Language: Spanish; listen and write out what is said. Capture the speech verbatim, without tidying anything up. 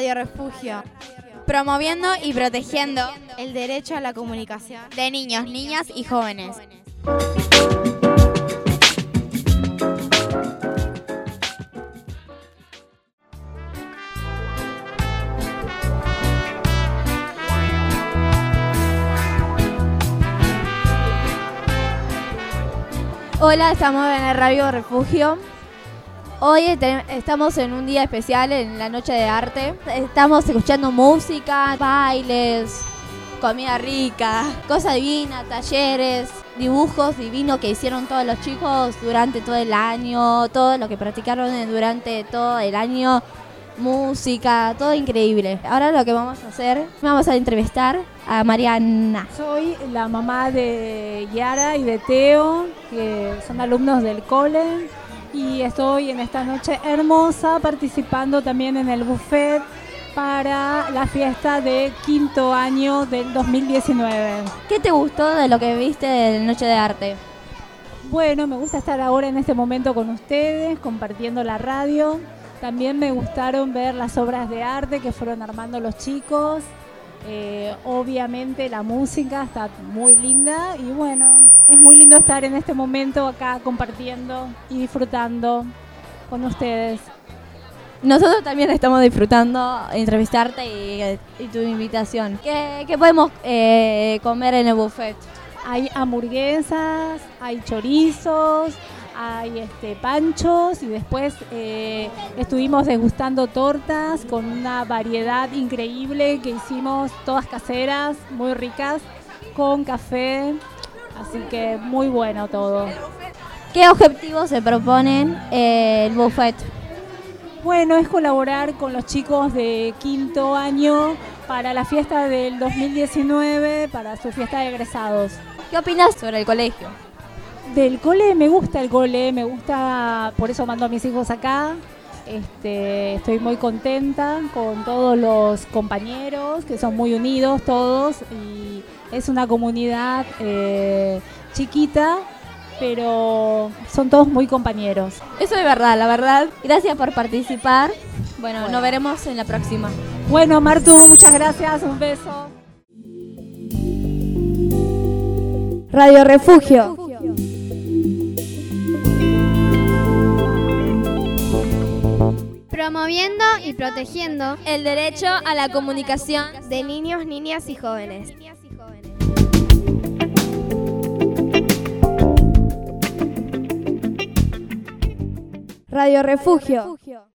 Radio Refugio, promoviendo y protegiendo el derecho a la comunicación de niños, niñas y jóvenes. Hola, estamos en el Radio Refugio. Hoy te- estamos en un día especial, en la noche de arte. Estamos escuchando música, bailes, comida rica, cosas divinas, talleres, dibujos divinos que hicieron todos los chicos durante todo el año, todo lo que practicaron durante todo el año, música, todo increíble. Ahora lo que vamos a hacer, vamos a entrevistar a Mariana. Soy la mamá de Yara y de Teo, que son alumnos del cole, y estoy en esta noche hermosa participando también en el buffet para la fiesta de quinto año del dos mil diecinueve. ¿Qué te gustó de lo que viste de la noche de arte? Bueno, me gusta estar ahora en este momento con ustedes, compartiendo la radio. También me gustaron ver las obras de arte que fueron armando los chicos. Eh, obviamente la música está muy linda y bueno, es muy lindo estar en este momento acá compartiendo y disfrutando con ustedes. Nosotros también estamos disfrutando entrevistarte y, y tu invitación. ¿Qué, qué podemos eh, comer en el buffet? Hay hamburguesas, hay chorizos, hay este, panchos y después eh, estuvimos degustando tortas con una variedad increíble que hicimos, todas caseras, muy ricas, con café, así que muy bueno todo. ¿Qué objetivos se proponen eh, el buffet? Bueno, es colaborar con los chicos de quinto año para la fiesta del dos mil diecinueve, para su fiesta de egresados. ¿Qué opinas sobre el colegio? Del cole, me gusta el cole, me gusta, por eso mando a mis hijos acá. Este, estoy muy contenta con todos los compañeros, que son muy unidos todos, y es una comunidad eh, chiquita, pero son todos muy compañeros. Eso es verdad, la verdad. Gracias por participar. Bueno, Bueno. nos veremos en la próxima. Bueno, Martu, muchas gracias, un beso. Radio Refugio. Promoviendo y protegiendo El derecho a la comunicación de niños, niñas y jóvenes. Radio Refugio.